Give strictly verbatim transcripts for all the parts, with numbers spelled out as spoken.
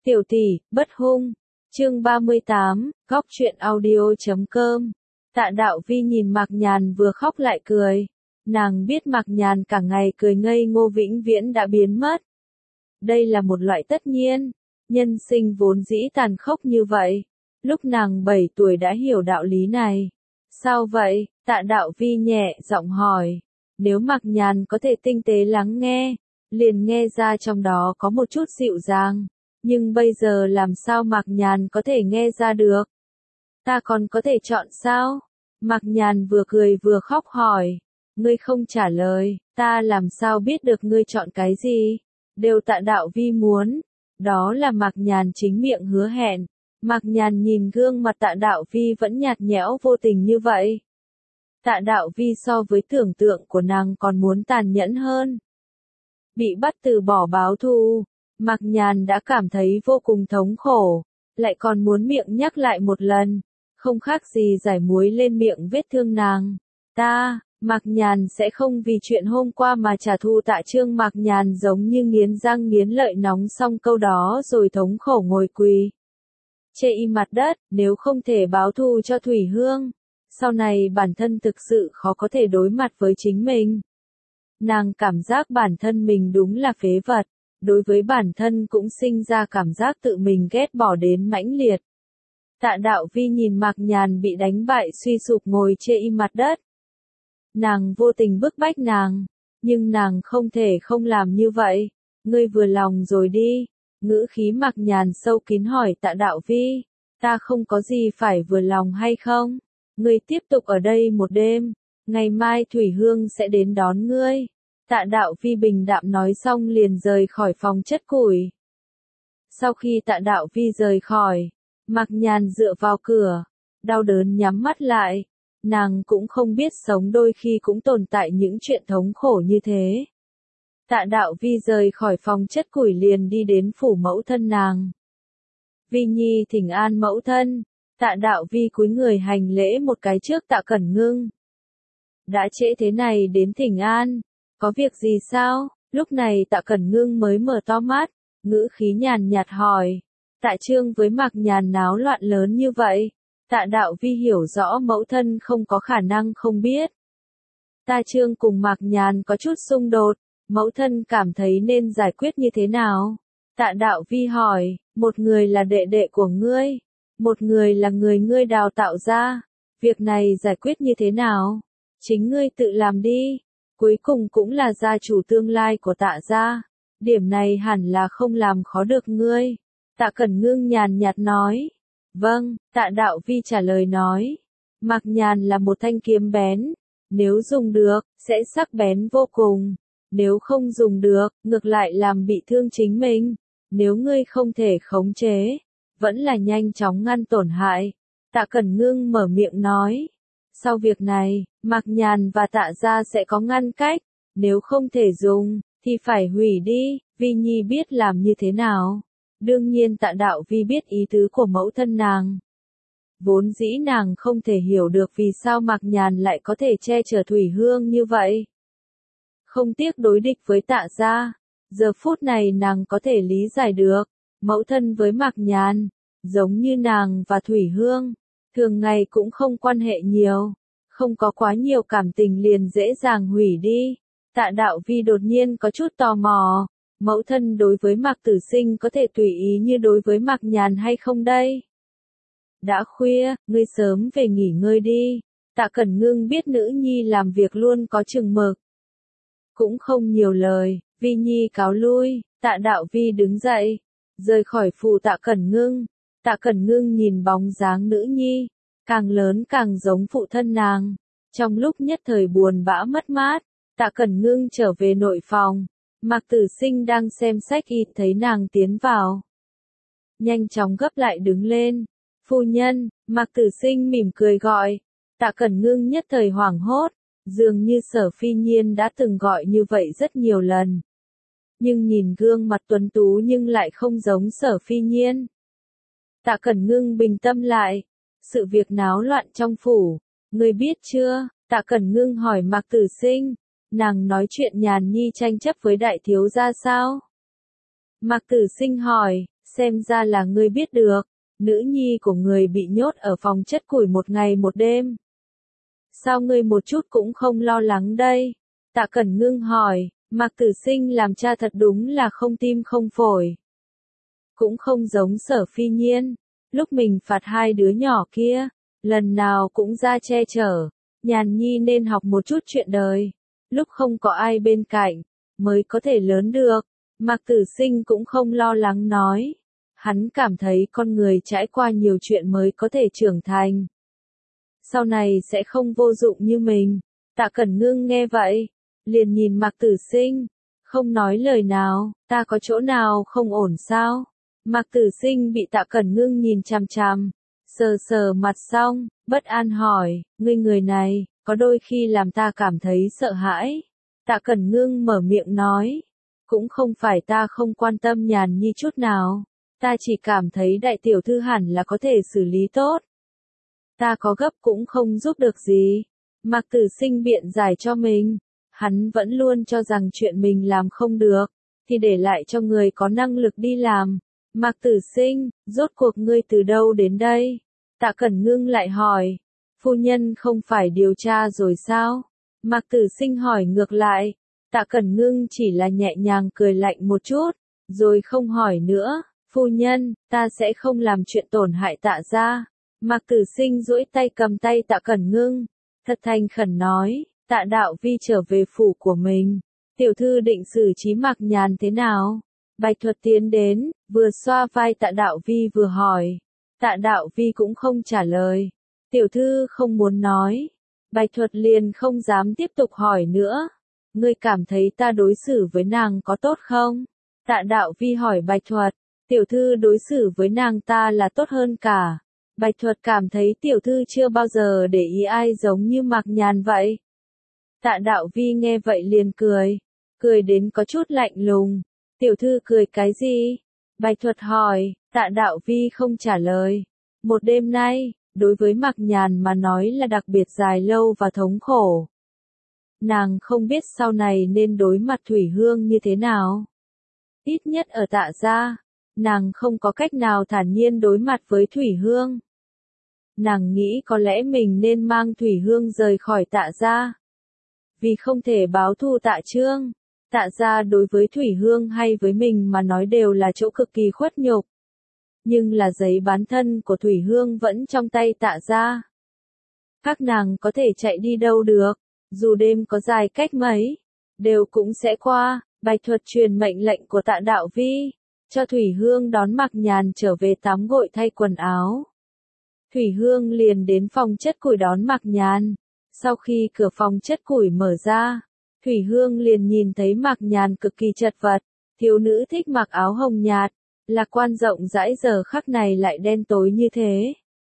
Tiểu tỷ, bất hung. Chương ba mươi tám, góc truyện audio chấm com. Tạ Đạo Vi nhìn Mạc Nhàn vừa khóc lại cười. Nàng biết Mạc Nhàn cả ngày cười ngây ngô vĩnh viễn đã biến mất. Đây là một loại tất nhiên. Nhân sinh vốn dĩ tàn khốc như vậy. Lúc nàng bảy tuổi đã hiểu đạo lý này. Sao vậy? Tạ Đạo Vi nhẹ giọng hỏi. Nếu Mạc Nhàn có thể tinh tế lắng nghe, liền nghe ra trong đó có một chút dịu dàng. Nhưng bây giờ làm sao Mạc Nhàn có thể nghe ra được? Ta còn có thể chọn sao? Mạc Nhàn vừa cười vừa khóc hỏi. Ngươi không trả lời, ta làm sao biết được ngươi chọn cái gì? Đều Tạ Đạo Vi muốn. Đó là Mạc Nhàn chính miệng hứa hẹn. Mạc Nhàn nhìn gương mặt Tạ Đạo Vi vẫn nhạt nhẽo vô tình như vậy. Tạ Đạo Vi so với tưởng tượng của nàng còn muốn tàn nhẫn hơn. Bị bắt từ bỏ báo thù, Mạc Nhàn đã cảm thấy vô cùng thống khổ, lại còn muốn miệng nhắc lại một lần, không khác gì giải muối lên miệng vết thương nàng. Ta, Mạc Nhàn sẽ không vì chuyện hôm qua mà trả thù Tạ Trương. Mạc Nhàn giống như nghiến răng nghiến lợi nóng xong câu đó rồi thống khổ ngồi quỳ. Chê y mặt đất, nếu không thể báo thù cho Thủy Hương, sau này bản thân thực sự khó có thể đối mặt với chính mình. Nàng cảm giác bản thân mình đúng là phế vật, đối với bản thân cũng sinh ra cảm giác tự mình ghét bỏ đến mãnh liệt. Tạ Đạo Vi nhìn Mạc Nhàn bị đánh bại suy sụp ngồi chê y mặt đất. Nàng vô tình bức bách nàng, nhưng nàng không thể không làm như vậy. Ngươi vừa lòng rồi đi. Ngữ khí Mạc Nhàn sâu kín hỏi Tạ Đạo Vi. Ta không có gì phải vừa lòng hay không? Ngươi tiếp tục ở đây một đêm. Ngày mai Thủy Hương sẽ đến đón ngươi. Tạ Đạo Vi bình đạm nói xong liền rời khỏi phòng chất củi. Sau khi Tạ Đạo Vi rời khỏi, Mạc Nhàn dựa vào cửa, đau đớn nhắm mắt lại. Nàng cũng không biết sống đôi khi cũng tồn tại những chuyện thống khổ như thế. Tạ Đạo Vi rời khỏi phòng chất củi liền đi đến phủ mẫu thân nàng. Vi Nhi thỉnh an mẫu thân. Tạ Đạo Vi cúi người hành lễ một cái trước Tạ Cẩn Ngưng. Đã trễ thế này đến thỉnh an, có việc gì sao? Lúc này Tạ Cẩn Ngưng mới mở to mắt, ngữ khí nhàn nhạt hỏi. Tạ Trương với Mạc Nhàn náo loạn lớn như vậy. Tạ Đạo Vi hiểu rõ mẫu thân không có khả năng không biết. Tạ Trương cùng Mạc Nhàn có chút xung đột, mẫu thân cảm thấy nên giải quyết như thế nào? Tạ Đạo Vi hỏi, một người là đệ đệ của ngươi, một người là người ngươi đào tạo ra, việc này giải quyết như thế nào? Chính ngươi tự làm đi, cuối cùng cũng là gia chủ tương lai của Tạ gia, điểm này hẳn là không làm khó được ngươi. Tạ Cẩn Ngưng nhàn nhạt nói. Vâng, Tạ Đạo Vi trả lời nói. Mạc Nhàn là một thanh kiếm bén, nếu dùng được, sẽ sắc bén vô cùng. Nếu không dùng được, ngược lại làm bị thương chính mình. Nếu ngươi không thể khống chế, vẫn là nhanh chóng ngăn tổn hại. Tạ Cẩn Ngưng mở miệng nói. Sau việc này, Mạc Nhàn và Tạ gia sẽ có ngăn cách. Nếu không thể dùng, thì phải hủy đi. Vi Nhi biết làm như thế nào. Đương nhiên Tạ Đạo Vi biết ý tứ của mẫu thân nàng. Vốn dĩ nàng không thể hiểu được vì sao Mạc Nhàn lại có thể che chở Thủy Hương như vậy. Không tiếc đối địch với Tạ gia. Giờ phút này nàng có thể lý giải được. Mẫu thân với Mạc Nhàn, giống như nàng và Thủy Hương, thường ngày cũng không quan hệ nhiều. Không có quá nhiều cảm tình liền dễ dàng hủy đi. Tạ Đạo Vi đột nhiên có chút tò mò. Mẫu thân đối với Mạc Tử Sinh có thể tùy ý như đối với Mạc Nhàn hay không đây? Đã khuya, ngươi sớm về nghỉ ngơi đi. Tạ Cẩn Ngưng biết nữ nhi làm việc luôn có chừng mực. Cũng không nhiều lời, Vi Nhi cáo lui. Tạ Đạo Vi đứng dậy, rời khỏi phủ Tạ Cẩn Ngưng. Tạ Cẩn Ngưng nhìn bóng dáng nữ nhi, càng lớn càng giống phụ thân nàng. Trong lúc nhất thời buồn bã mất mát, Tạ Cẩn Ngưng trở về nội phòng. Mạc Tử Sinh đang xem sách y thấy nàng tiến vào. Nhanh chóng gấp lại đứng lên. Phu nhân, Mạc Tử Sinh mỉm cười gọi. Tạ Cẩn Ngưng nhất thời hoảng hốt. Dường như Sở Phi Nhiên đã từng gọi như vậy rất nhiều lần. Nhưng nhìn gương mặt tuấn tú nhưng lại không giống Sở Phi Nhiên. Tạ Cẩn Ngưng bình tâm lại. Sự việc náo loạn trong phủ. Ngươi biết chưa? Tạ Cẩn Ngưng hỏi Mạc Tử Sinh. Nàng nói chuyện Nhàn Nhi tranh chấp với đại thiếu gia sao? Mạc Tử Sinh hỏi, xem ra là ngươi biết được, nữ nhi của người bị nhốt ở phòng chất củi một ngày một đêm. Sao ngươi một chút cũng không lo lắng đây? Tạ Cẩn Ngưng hỏi, Mạc Tử Sinh làm cha thật đúng là không tim không phổi. Cũng không giống Sở Phi Nhiên, lúc mình phạt hai đứa nhỏ kia, lần nào cũng ra che chở, Nhàn Nhi nên học một chút chuyện đời, lúc không có ai bên cạnh, mới có thể lớn được. Mạc Tử Sinh cũng không lo lắng nói, hắn cảm thấy con người trải qua nhiều chuyện mới có thể trưởng thành. Sau này sẽ không vô dụng như mình. Tạ Cẩn Ngưng nghe vậy, liền nhìn Mạc Tử Sinh, không nói lời nào, ta có chỗ nào không ổn sao? Mạc Tử Sinh bị Tạ Cẩn Ngưng nhìn chằm chằm, sờ sờ mặt xong, bất an hỏi, ngươi người này, có đôi khi làm ta cảm thấy sợ hãi. Tạ Cẩn Ngưng mở miệng nói, cũng không phải ta không quan tâm Nhàn Nhi chút nào, ta chỉ cảm thấy đại tiểu thư hẳn là có thể xử lý tốt. Ta có gấp cũng không giúp được gì. Mạc Tử Sinh biện giải cho mình, hắn vẫn luôn cho rằng chuyện mình làm không được, thì để lại cho người có năng lực đi làm. Mạc Tử Sinh, rốt cuộc ngươi từ đâu đến đây? Tạ Cẩn Ngưng lại hỏi, phu nhân không phải điều tra rồi sao? Mạc Tử Sinh hỏi ngược lại, Tạ Cẩn Ngưng chỉ là nhẹ nhàng cười lạnh một chút, rồi không hỏi nữa, phu nhân, ta sẽ không làm chuyện tổn hại Tạ gia. Mạc Tử Sinh duỗi tay cầm tay Tạ Cẩn Ngưng, thật thành khẩn nói, Tạ Đạo Vi trở về phủ của mình, tiểu thư định xử trí Mạc Nhàn thế nào? Bạch Thuật tiến đến, vừa xoa vai Tạ Đạo Vi vừa hỏi, Tạ Đạo Vi cũng không trả lời, tiểu thư không muốn nói, Bạch Thuật liền không dám tiếp tục hỏi nữa, ngươi cảm thấy ta đối xử với nàng có tốt không? Tạ Đạo Vi hỏi Bạch Thuật, tiểu thư đối xử với nàng ta là tốt hơn cả. Bạch Thuật cảm thấy tiểu thư chưa bao giờ để ý ai giống như Mạc Nhàn vậy. Tạ Đạo Vi nghe vậy liền cười, cười đến có chút lạnh lùng. Tiểu thư cười cái gì? Bạch Thuật hỏi, Tạ Đạo Vi không trả lời. Một đêm nay, đối với Mạc Nhàn mà nói là đặc biệt dài lâu và thống khổ. Nàng không biết sau này nên đối mặt Thủy Hương như thế nào. Ít nhất ở Tạ gia, nàng không có cách nào thản nhiên đối mặt với Thủy Hương. Nàng nghĩ có lẽ mình nên mang Thủy Hương rời khỏi Tạ gia. Vì không thể báo thù Tạ Trương, Tạ gia đối với Thủy Hương hay với mình mà nói đều là chỗ cực kỳ khuất nhục. Nhưng là giấy bán thân của Thủy Hương vẫn trong tay Tạ gia. Các nàng có thể chạy đi đâu được, dù đêm có dài cách mấy, đều cũng sẽ qua. Bạch Thuật truyền mệnh lệnh của Tạ Đạo Vi, cho Thủy Hương đón Mạc Nhàn trở về tắm gội thay quần áo. Thủy Hương liền đến phòng chất củi đón Mạc Nhàn. Sau khi cửa phòng chất củi mở ra, Thủy Hương liền nhìn thấy Mạc Nhàn cực kỳ chật vật. Thiếu nữ thích mặc áo hồng nhạt, lạc quan rộng rãi giờ khắc này lại đen tối như thế.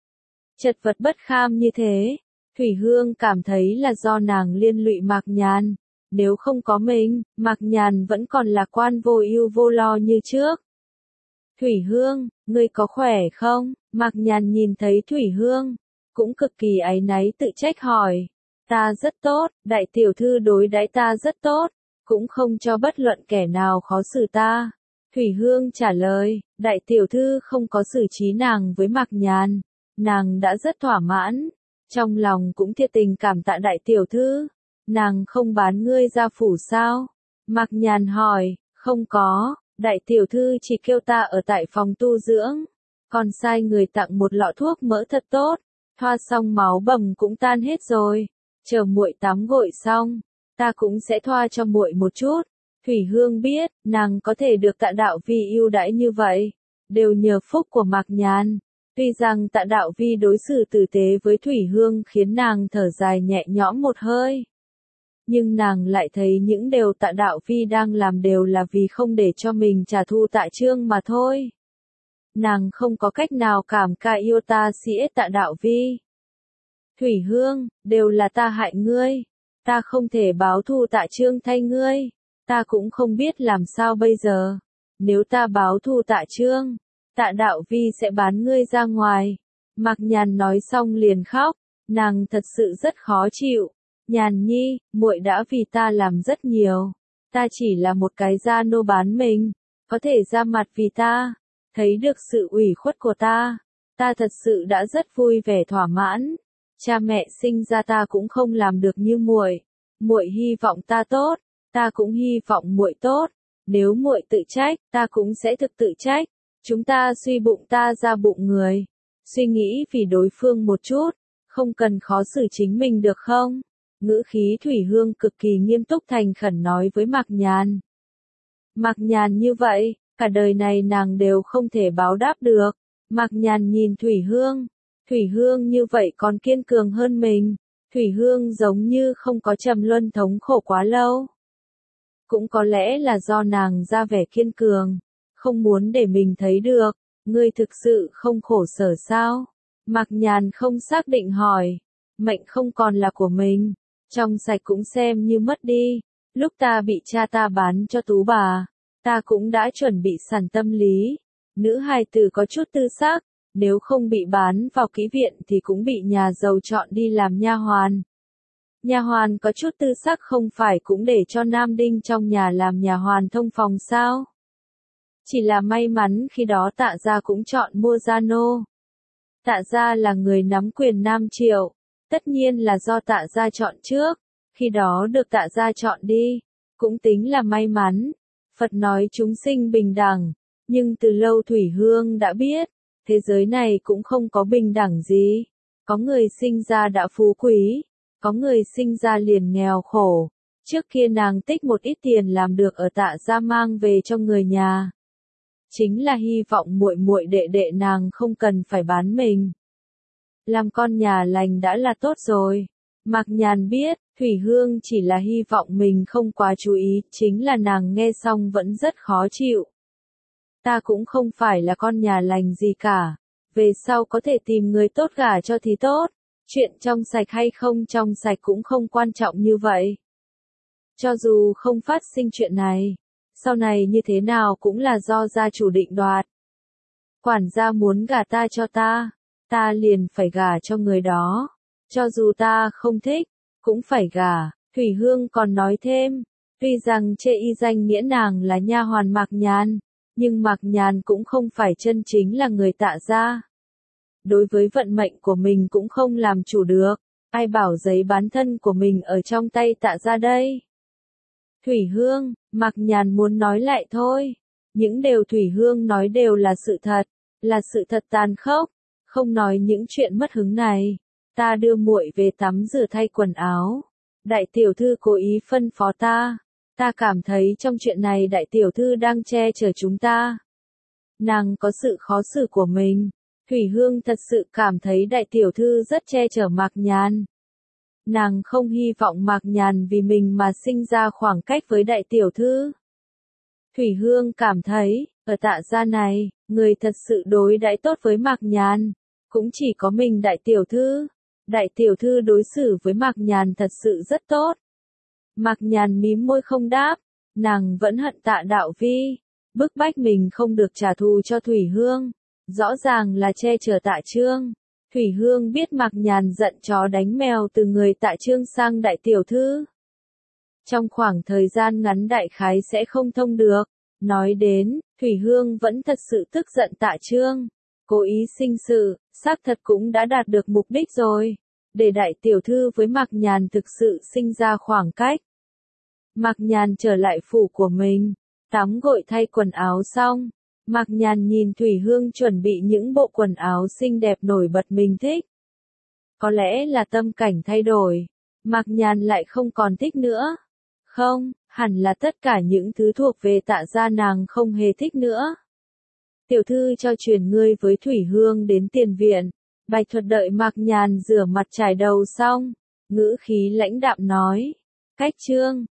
Chật vật bất kham như thế, Thủy Hương cảm thấy là do nàng liên lụy Mạc Nhàn. Nếu không có mình, Mạc Nhàn vẫn còn lạc quan vô ưu vô lo như trước. Thủy Hương, ngươi có khỏe không? Mạc Nhàn nhìn thấy Thủy Hương, cũng cực kỳ áy náy tự trách hỏi. Ta rất tốt, đại tiểu thư đối đãi ta rất tốt, cũng không cho bất luận kẻ nào khó xử ta. Thủy Hương trả lời, đại tiểu thư không có xử trí nàng với Mạc Nhàn, nàng đã rất thỏa mãn, trong lòng cũng thiệt tình cảm tạ đại tiểu thư. Nàng không bán ngươi ra phủ sao? Mạc Nhàn hỏi, không có, đại tiểu thư chỉ kêu ta ở tại phòng tu dưỡng, còn sai người tặng một lọ thuốc mỡ thật tốt, thoa xong máu bầm cũng tan hết rồi, chờ muội tắm gội xong, ta cũng sẽ thoa cho muội một chút. Thủy Hương biết, nàng có thể được Tạ Đạo Vi ưu đãi như vậy, đều nhờ phúc của Mạc Nhàn. Tuy rằng Tạ Đạo Vi đối xử tử tế với Thủy Hương khiến nàng thở dài nhẹ nhõm một hơi. Nhưng nàng lại thấy những điều Tạ Đạo Vi đang làm đều là vì không để cho mình trả thù Tạ Trương mà thôi. Nàng không có cách nào cảm ca yêu ta sĩ Tạ Đạo Vi. Thủy Hương, đều là ta hại ngươi. Ta không thể báo thù Tạ Trương thay ngươi. Ta cũng không biết làm sao bây giờ. Nếu ta báo thù Tạ Trương, Tạ Đạo Vi sẽ bán ngươi ra ngoài. Mạc Nhàn nói xong liền khóc. Nàng thật sự rất khó chịu. Nhàn Nhi, muội đã vì ta làm rất nhiều. Ta chỉ là một cái gia nô bán mình, có thể ra mặt vì ta. Thấy được sự ủy khuất của ta, ta thật sự đã rất vui vẻ thỏa mãn. Cha mẹ sinh ra ta cũng không làm được như muội. Muội hy vọng ta tốt, ta cũng hy vọng muội tốt. Nếu muội tự trách, ta cũng sẽ thực tự trách. Chúng ta suy bụng ta ra bụng người. Suy nghĩ vì đối phương một chút, không cần khó xử chính mình được không? Ngữ khí Thủy Hương cực kỳ nghiêm túc thành khẩn nói với Mạc Nhàn. Mạc Nhàn như vậy, cả đời này nàng đều không thể báo đáp được. Mạc Nhàn nhìn Thủy Hương, Thủy Hương như vậy còn kiên cường hơn mình. Thủy Hương giống như không có trầm luân thống khổ quá lâu. Cũng có lẽ là do nàng ra vẻ kiên cường, không muốn để mình thấy được. Ngươi thực sự không khổ sở sao? Mạc Nhàn không xác định hỏi. Mệnh không còn là của mình, trong sạch cũng xem như mất đi. Lúc ta bị cha ta bán cho Tú bà, ta cũng đã chuẩn bị sẵn tâm lý. Nữ hài tử có chút tư sắc, nếu không bị bán vào kỹ viện thì cũng bị nhà giàu chọn đi làm nha hoàn. Nha hoàn có chút tư sắc không phải cũng để cho nam đinh trong nhà làm nhà hoàn thông phòng sao? Chỉ là may mắn khi đó Tạ gia cũng chọn mua gia nô. Tạ gia là người nắm quyền Nam Triệu, tất nhiên là do Tạ gia chọn trước, khi đó được Tạ gia chọn đi, cũng tính là may mắn. Phật nói chúng sinh bình đẳng, nhưng từ lâu Thủy Hương đã biết, thế giới này cũng không có bình đẳng gì. Có người sinh ra đã phú quý, có người sinh ra liền nghèo khổ. Trước kia nàng tích một ít tiền làm được ở Tạ gia mang về cho người nhà. Chính là hy vọng muội muội đệ đệ nàng không cần phải bán mình. Làm con nhà lành đã là tốt rồi. Mạc Nhàn biết, Thủy Hương chỉ là hy vọng mình không quá chú ý, chính là nàng nghe xong vẫn rất khó chịu. Ta cũng không phải là con nhà lành gì cả, về sau có thể tìm người tốt gả cho thì tốt, chuyện trong sạch hay không trong sạch cũng không quan trọng như vậy. Cho dù không phát sinh chuyện này, sau này như thế nào cũng là do gia chủ định đoạt. Quản gia muốn gả ta cho ta, ta liền phải gả cho người đó. Cho dù ta không thích, cũng phải gả. Thủy Hương còn nói thêm, tuy rằng chê y danh nghĩa nàng là nha hoàn Mạc Nhàn, nhưng Mạc Nhàn cũng không phải chân chính là người Tạ gia. Đối với vận mệnh của mình cũng không làm chủ được, ai bảo giấy bán thân của mình ở trong tay Tạ gia đây. Thủy Hương, Mạc Nhàn muốn nói lại thôi. Những điều Thủy Hương nói đều là sự thật, là sự thật tàn khốc, không nói những chuyện mất hứng này. Ta đưa muội về tắm rửa thay quần áo. Đại tiểu thư cố ý phân phó ta. Ta cảm thấy trong chuyện này đại tiểu thư đang che chở chúng ta. Nàng có sự khó xử của mình. Thủy Hương thật sự cảm thấy đại tiểu thư rất che chở Mạc Nhàn. Nàng không hy vọng Mạc Nhàn vì mình mà sinh ra khoảng cách với đại tiểu thư. Thủy Hương cảm thấy, ở Tạ gia này, người thật sự đối đãi tốt với Mạc Nhàn, cũng chỉ có mình đại tiểu thư. Đại tiểu thư đối xử với Mạc Nhàn thật sự rất tốt. Mạc Nhàn mím môi không đáp, nàng vẫn hận Tạ Đạo Vi, bức bách mình không được trả thù cho Thủy Hương, rõ ràng là che chở Tạ Trương. Thủy Hương biết Mạc Nhàn giận chó đánh mèo từ người Tạ Trương sang đại tiểu thư. Trong khoảng thời gian ngắn đại khái sẽ không thông được. Nói đến, Thủy Hương vẫn thật sự tức giận Tạ Trương. Cố ý sinh sự, xác thật cũng đã đạt được mục đích rồi. Để đại tiểu thư với Mạc Nhàn thực sự sinh ra khoảng cách. Mạc Nhàn trở lại phủ của mình, tắm gội thay quần áo xong. Mạc Nhàn nhìn Thủy Hương chuẩn bị những bộ quần áo xinh đẹp nổi bật mình thích. Có lẽ là tâm cảnh thay đổi, Mạc Nhàn lại không còn thích nữa. Không, hẳn là tất cả những thứ thuộc về Tạ gia nàng không hề thích nữa. Tiểu thư cho truyền ngươi với Thủy Hương đến tiền viện. Bạch Thuật đợi Mạc Nhàn rửa mặt trải đầu xong, ngữ khí lãnh đạm nói. Cách Trương,